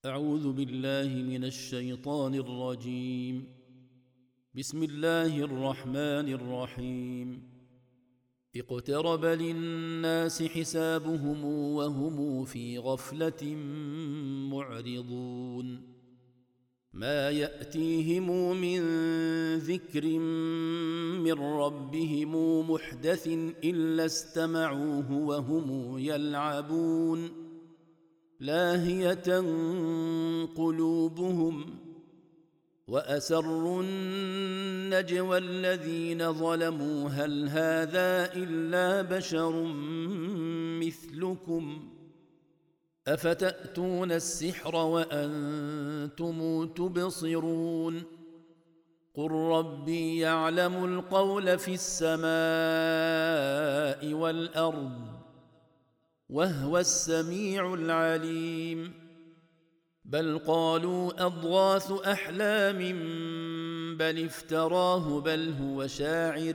أعوذ بالله من الشيطان الرجيم. بسم الله الرحمن الرحيم. اقترب للناس حسابهم وهم في غفلة معرضون. ما يأتيهم من ذكر من ربهم محدث إلا استمعوه وهم يلعبون لاهية قلوبهم وأسروا النجوى الذين ظلموا هل هذا إلا بشر مثلكم أفتأتون السحر وأنتم تبصرون قل ربي يعلم القول في السماء والأرض وهو السميع العليم. بل قالوا أضغاث أحلام بل افتراه بل هو شاعر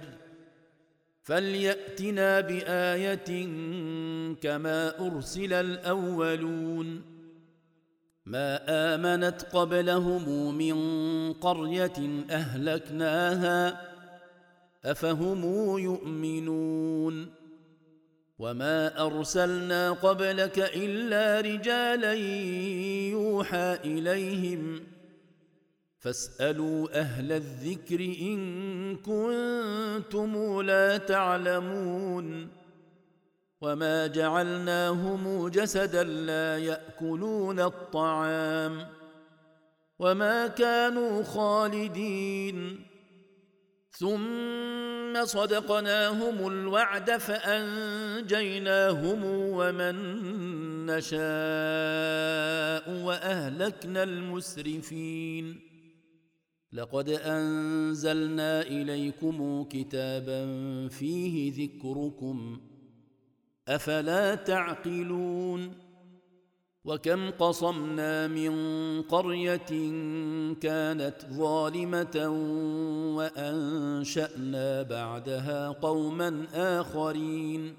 فليأتنا بآية كما أرسل الأولون. ما آمنت قبلهم من قرية أهلكناها أفهم يؤمنون. وما أرسلنا قبلك إلا رجالا يوحى إليهم فاسألوا أهل الذكر إن كنتم لا تعلمون. وما جعلناهم جسدا لا يأكلون الطعام وما كانوا خالدين ثم صدقناهم الوعد فأنجيناهم ومن نشاء وأهلكنا المسرفين. لقد أنزلنا إليكم كتابا فيه ذكركم أفلا تعقلون. وكم قصمنا من قرية كانت ظالمة وأنشأنا بعدها قوما آخرين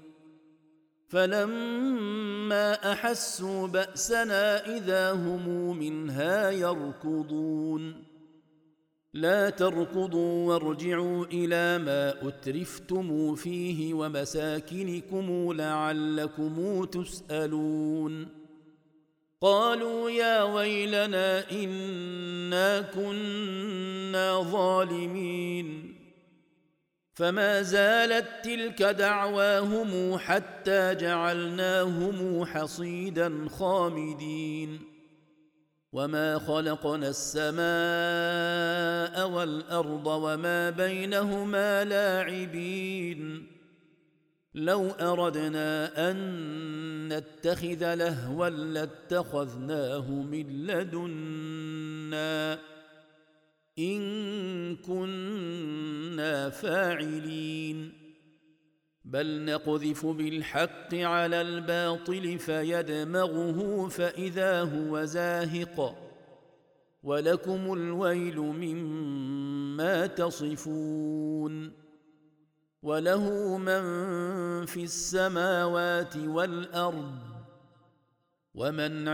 فلما أحسوا بأسنا إذا هم منها يركضون. لا تركضوا وارجعوا إلى ما أترفتم فيه ومساكنكم لعلكم تسألون. قالوا يا ويلنا إنا كنا ظالمين فما زالت تلك دعواهم حتى جعلناهم حصيدا خامدين. وما خلقنا السماء والأرض وما بينهما لاعبين. لو أردنا أن نتخذ لهوا لاتخذناه من لدنا إن كنا فاعلين. بل نقذف بالحق على الباطل فيدمغه فإذا هو زاهق ولكم الويل مما تصفون. وله من في السماوات والأرض ومن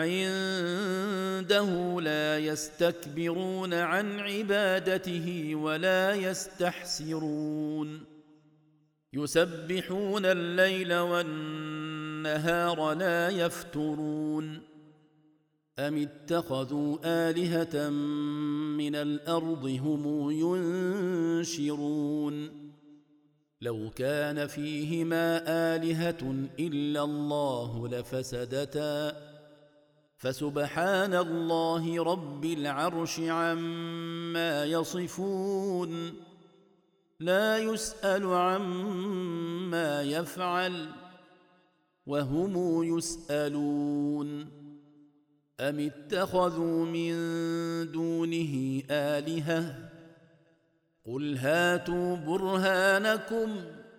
عنده لا يستكبرون عن عبادته ولا يستحسرون. يسبحون الليل والنهار لا يفترون. أم اتخذوا آلهة من الأرض هم ينشرون. لو كان فيهما آلهة إلا الله لفسدتا فسبحان الله رب العرش عما يصفون. لا يسأل عما يفعل وهم يسألون. أم اتخذوا من دونه آلهة قل هاتوا برهانكم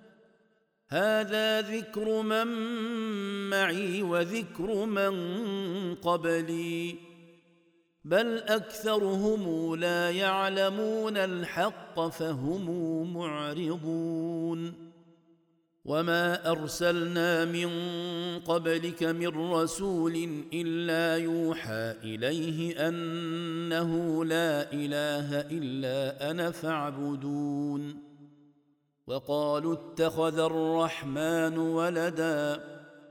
هذا ذكر من معي وذكر من قبلي بل أكثرهم لا يعلمون الحق فهم معرضون. وما ارسلنا من قبلك من رسول الا يوحى اليه انه لا اله الا انا فاعبدون. وقالوا اتخذ الرحمن ولدا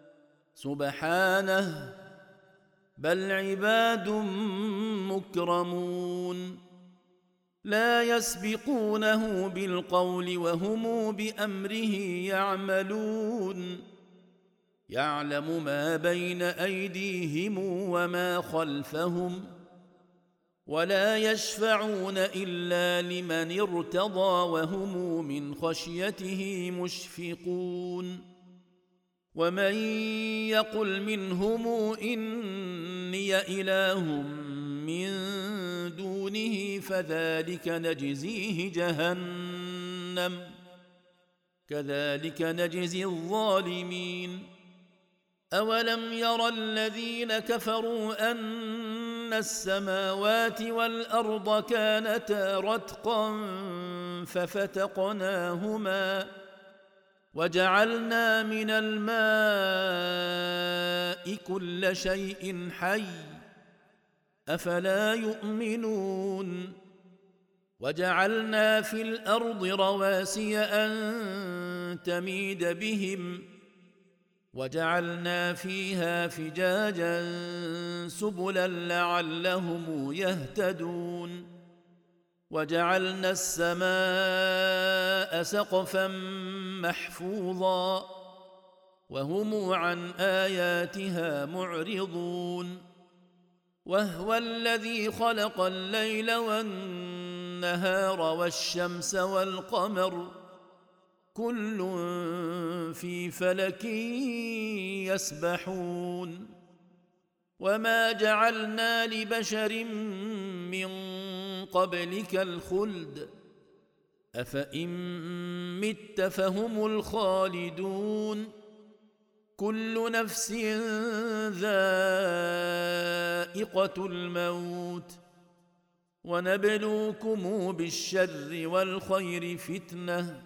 سبحانه بل عباد مكرمون لا يسبقونه بالقول وهم بامره يعملون يعلم ما بين ايديهم وما خلفهم ولا يشفعون الا لمن ارتضى وهم من خشيته مشفقون. ومن يقل منهم اني اله من دونه فذلك نجزيه جهنم كذلك نجزي الظالمين. اولم ير الذين كفروا ان السماوات والارض كانتا رتقا ففتقناهما وجعلنا من الماء كل شيء حي افلا يؤمنون. وجعلنا في الارض رواسي ان تميد بهم وجعلنا فيها فجاجا سبلا لعلهم يهتدون. وجعلنا السماء سقفا محفوظا وهم عن اياتها معرضون. وهو الذي خلق الليل والنهار والشمس والقمر كل في فلك يسبحون. وما جعلنا لبشر من قبلك الخلد افان مت فهم الخالدون كل نفس ذائقة الموت ونبلوكم بالشر والخير فتنة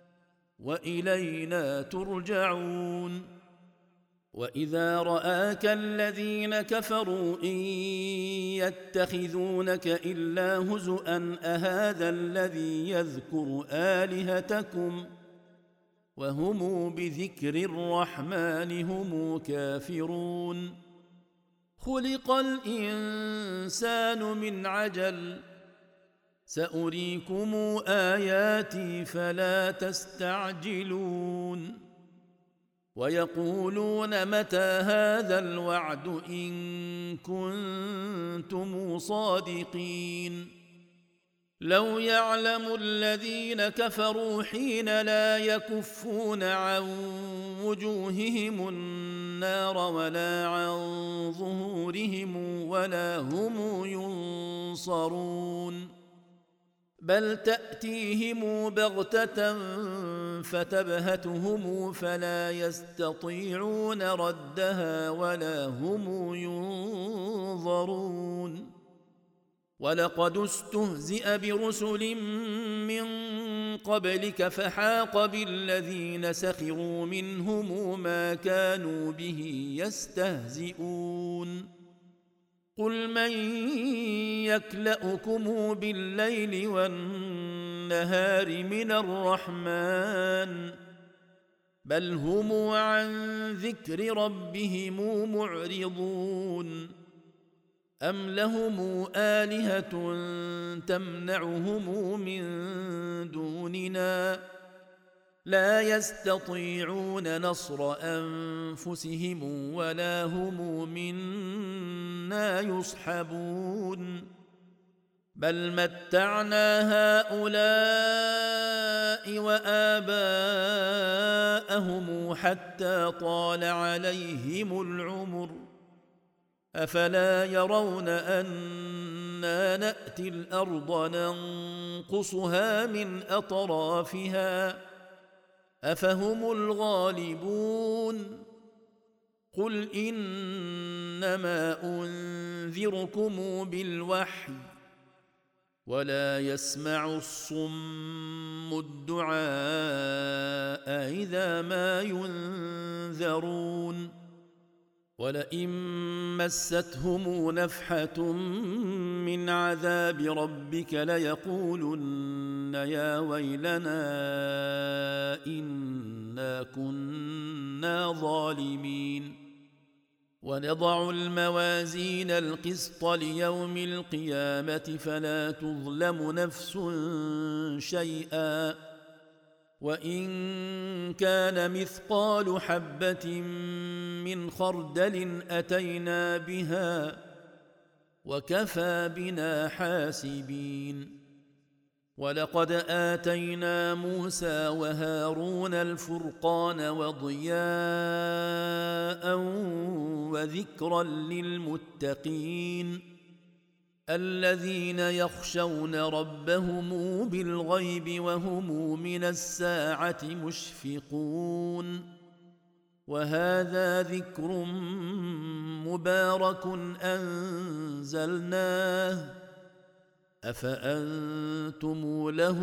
وإلينا ترجعون. وإذا رآك الذين كفروا إن يتخذونك إلا هزؤا أهذا الذي يذكر آلهتكم وهم بذكر الرحمن هم كافرون. خلق الإنسان من عجل سأريكم آياتي فلا تستعجلون. ويقولون متى هذا الوعد إن كنتم صادقين. لو يعلم الذين كفروا حين لا يكفون عن وجوههم النار ولا عن ظهورهم ولا هم ينصرون بل تأتيهم بغتة فتبهتهم فلا يستطيعون ردها ولا هم ينظرون. ولقد استهزئ برسل من قبلك فحاق بالذين سخروا منهم ما كانوا به يستهزئون. قل من يكلؤكم بالليل والنهار من الرحمن بل هم عن ذكر ربهم معرضون. أم لهم آلهة تمنعهم من دوننا لا يستطيعون نصر أنفسهم ولا هم منا يصحبون بل متعنا هؤلاء وآباءهم حتى طال عليهم العمر أفلا يرون أنا نأتي الأرض ننقصها من أطرافها أفهم الغالبون. قل إنما أنذركم بالوحي ولا يسمع الصم الدعاء إذا ما ينذرون ولئن مستهم نفحة من عذاب ربك ليقولن يا ويلنا إنا كنا ظالمين ونضع الموازين القسط ليوم القيامة فلا تظلم نفس شيئا وإن كان مثقال حبة من خردل أتينا بها وكفى بنا حاسبين ولقد آتينا موسى وهارون الفرقان وضياء وذكرا للمتقين الذين يخشون ربهم بالغيب وهم من الساعة مشفقون وهذا ذكر مبارك أنزلناه أفأنتم له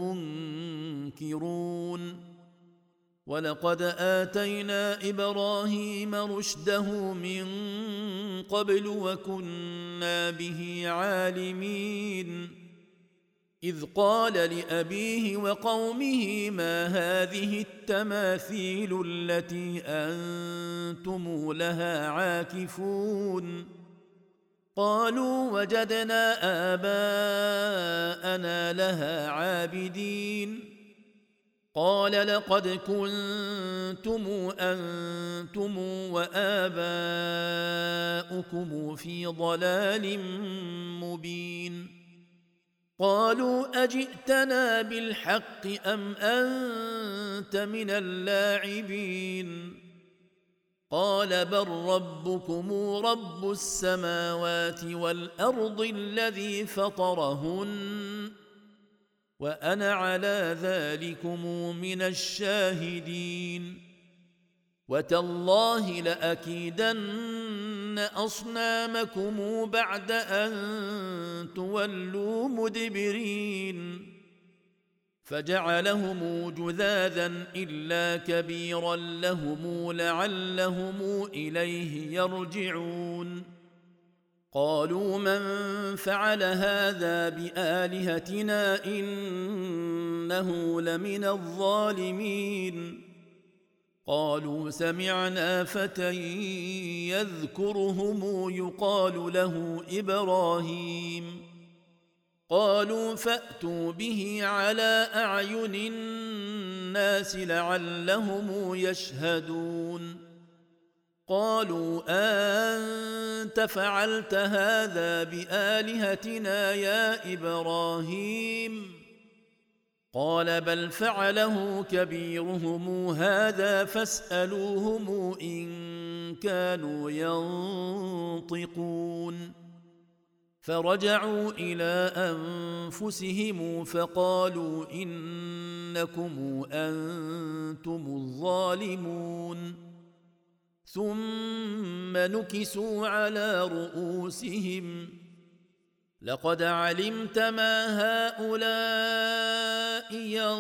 منكرون ولقد آتينا إبراهيم رشده من قبل وكنا به عالمين إذ قال لأبيه وقومه ما هذه التماثيل التي أنتم لها عاكفون قالوا وجدنا آباءنا لها عابدين قال لقد كنتم أنتم وآباؤكم في ضلال مبين قالوا أجئتنا بالحق أم أنت من اللاعبين قال بل ربكم رب السماوات والأرض الذي فطرهن وأنا على ذلكم من الشاهدين وتالله لأكيدن أصنامكم بعد أن تولوا مدبرين فجعلهم جذاذا إلا كبيرا لهم لعلهم إليه يرجعون قالوا من فعل هذا بآلهتنا إنه لمن الظالمين قالوا سمعنا فتى يذكرهم يقال له إبراهيم قالوا فأتوا به على أعين الناس لعلهم يشهدون قالوا أنت فعلت هذا بآلهتنا يا إبراهيم قال بل فعله كبيرهم هذا فاسألوهم إن كانوا ينطقون فرجعوا إلى أنفسهم فقالوا إنكم أنتم الظالمون ثم نكسوا على رؤوسهم لقد علمت ما هؤلاء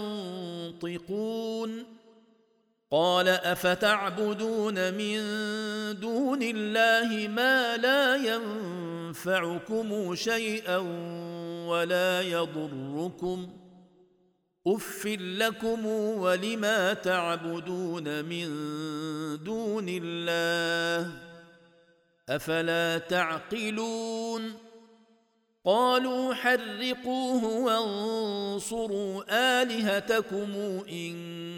ينطقون قال أفتعبدون من دون الله ما لا ينفعكم شيئا ولا يضركم أف لكم ولما تعبدون من دون الله أفلا تعقلون قالوا حرقوه وانصروا آلهتكم إن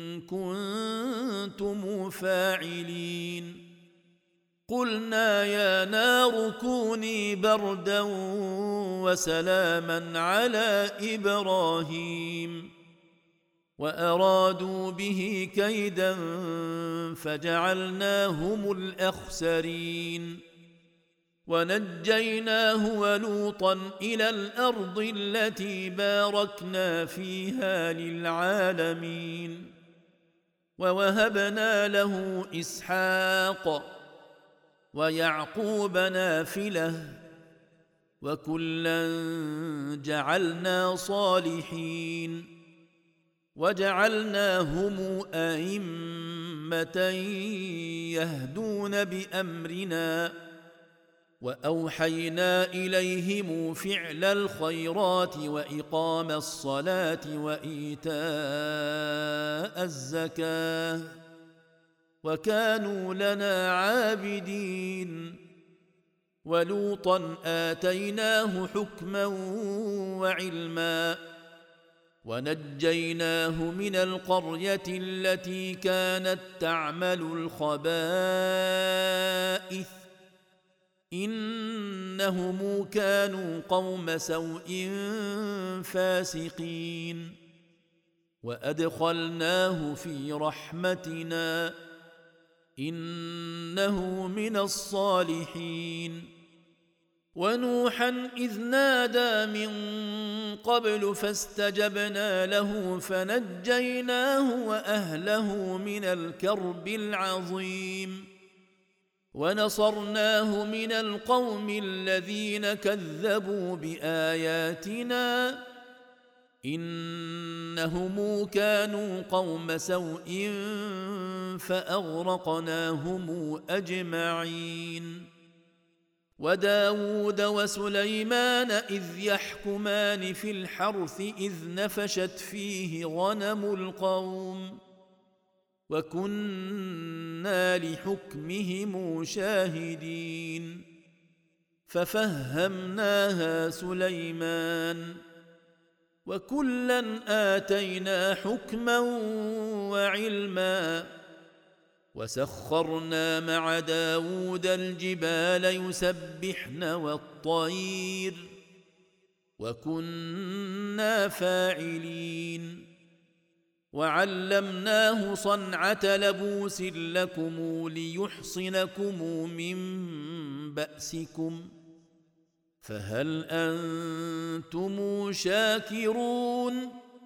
كنتم فاعلين قلنا يا نار كوني بردا وسلاما على إبراهيم وأرادوا به كيدا فجعلناهم الأخسرين ونجيناه ولوطا إلى الأرض التي باركنا فيها للعالمين ووهبنا له إسحاق ويعقوب نافلة وكلا جعلنا صالحين وجعلناهم أئمة يهدون بأمرنا وأوحينا إليهم فعل الخيرات وإقام الصلاة وإيتاء الزكاة وكانوا لنا عابدين ولوطا آتيناه حكما وعلما ونجيناه من القرية التي كانت تعمل الخبائث إنهم كانوا قوم سوء فاسقين وأدخلناه في رحمتنا إنه من الصالحين ونوحا إذ نادى من قبل فاستجبنا له فنجيناه وأهله من الكرب العظيم ونصرناه من القوم الذين كذبوا بآياتنا إنهم كانوا قوم سوء فأغرقناهم أجمعين وداود وسليمان إذ يحكمان في الحرث إذ نفشت فيه غنم القوم وكنا لحكمهم شاهدين ففهمناها سليمان وكلا آتينا حكما وعلما وسخرنا مع داود الجبال يسبحن والطير وكنا فاعلين وعلمناه صنعة لبوس لكم ليحصنكم من بأسكم فهل أنتم شاكرون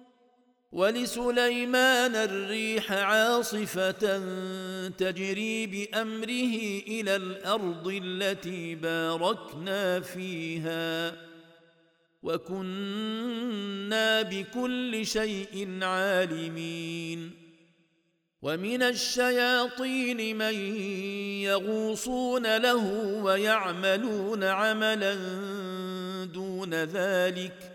ولسليمان الريح عاصفة تجري بأمره إلى الأرض التي باركنا فيها وكنا بكل شيء عالمين ومن الشياطين من يغوصون له ويعملون عملا دون ذلك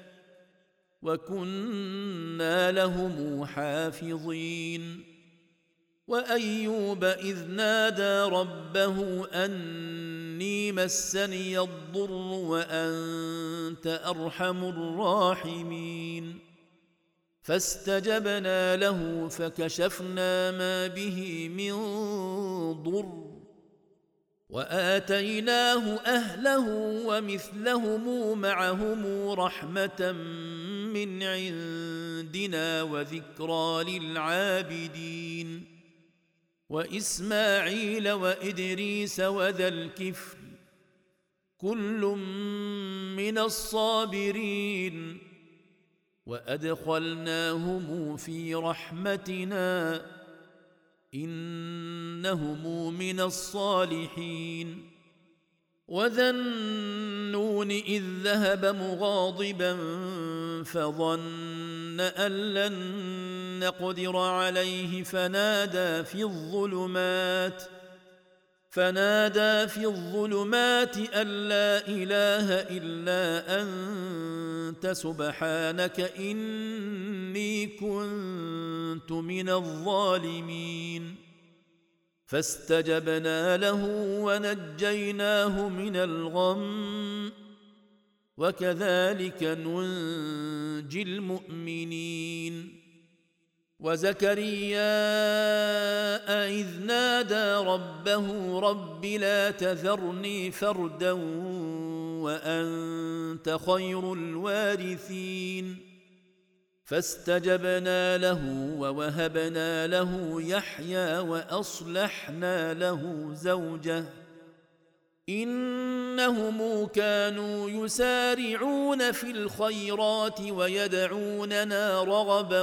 وكنا لهم حافظين وأيوب إذ نادى ربه أني مسني الضر وأنت أرحم الراحمين فاستجبنا له فكشفنا ما به من ضر وآتيناه أهله ومثلهم معهم رحمة من عندنا وذكرى للعابدين وإسماعيل وإدريس وذا الكفل كل من الصابرين وأدخلناهم في رحمتنا إنهم من الصالحين وذا النون إذ ذهب مغاضبا فظن أن لن نقدر عليه فنادى في الظلمات أن لا إله إلا أنت سبحانك إني كنت من الظالمين فاستجبنا له ونجيناه من الغم وكذلك ننجي المؤمنين وزكريا إذ نادى ربه رب لا تذرني فردا وأنت خير الوارثين فاستجبنا له ووهبنا له يحيى وأصلحنا له زوجه إنهم كانوا يسارعون في الخيرات ويدعوننا رغبا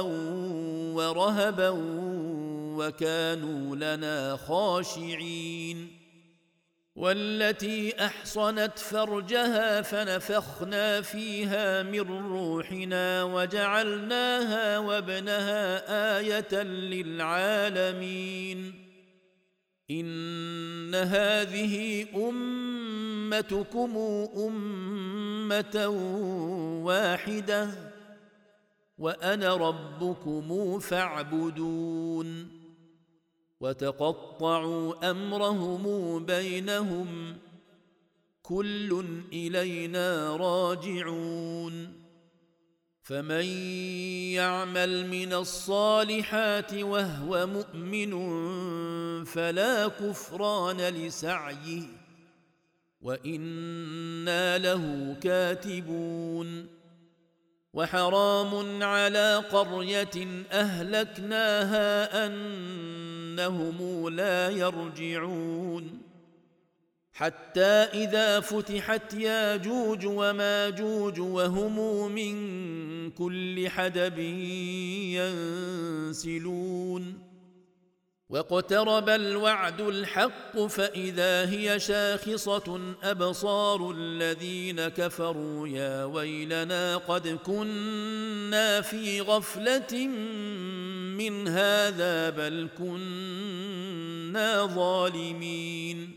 ورهبا وكانوا لنا خاشعين والتي احصنت فرجها فنفخنا فيها من روحنا وجعلناها وابنها ايه للعالمين ان هذه امتكم امه واحده وانا ربكم فاعبدون وتقطعوا امرهم بينهم كل الينا راجعون فمن يعمل من الصالحات وهو مؤمن فلا كفران لسعيه وانا له كاتبون وحرام على قريه اهلكناها انهم لا يرجعون حتى اذا فتحت ياجوج وماجوج وهم من كل حدب ينسلون واقترب الوعد الحق فاذا هي شاخصه ابصار الذين كفروا يا ويلنا قد كنا في غفله من هذا بل كنا ظالمين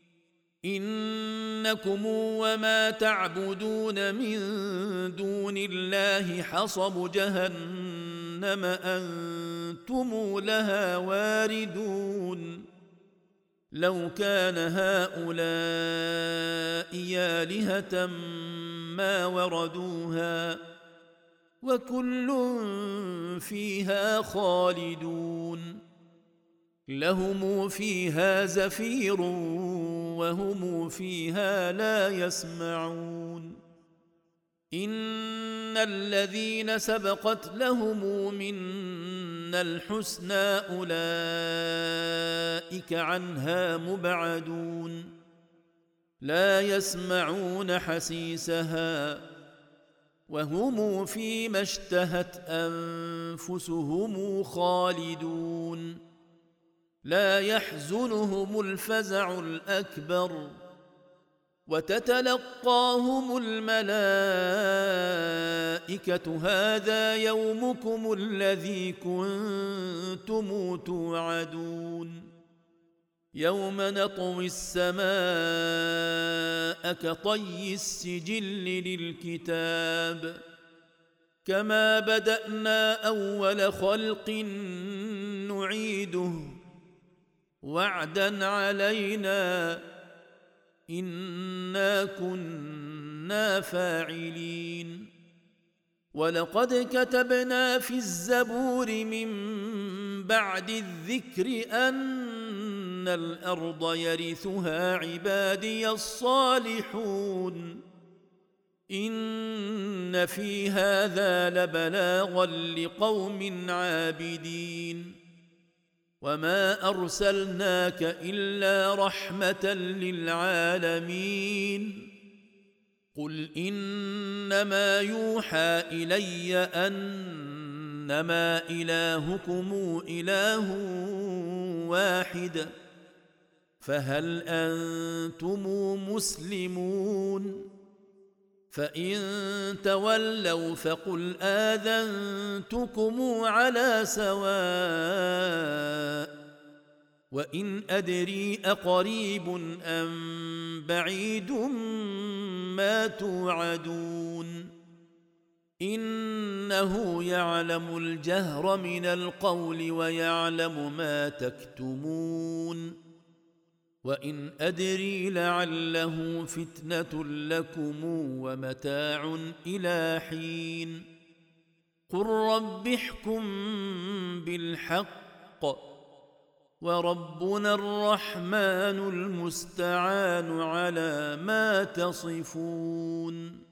انكم وما تعبدون من دون الله حصب جهنم انتم لها واردون لو كان هؤلاء آلهة ما وردوها وكل فيها خالدون لهم فيها زفير وهم فيها لا يسمعون ان الذين سبقت لهم منا الحسنى اولئك عنها مبعدون لا يسمعون حسيسها وهم فيما اشتهت انفسهم خالدون لا يحزنهم الفزع الاكبر وتتلقاهم الملائكه هذا يومكم الذي كنتم توعدون يوم نطوي السماء كطي السجل للكتاب كما بدانا اول خلق نعيده وعدا علينا انا كنا فاعلين ولقد كتبنا في الزبور من بعد الذكر ان الارض يرثها عبادي الصالحون ان في هذا لبلاغا لقوم عابدين وما ارسلناك الا رحمه للعالمين قل انما يوحى الي انما الهكم اله واحد فهل انتم مسلمون فان تولوا فقل اذنتكم على سواء وان ادري اقريب ام بعيد ما توعدون انه يعلم الجهر من القول ويعلم ما تكتمون وان ادري لعله فتنه لكم ومتاع الى حين قل رب احكم بالحق وربنا الرحمن المستعان على ما تصفون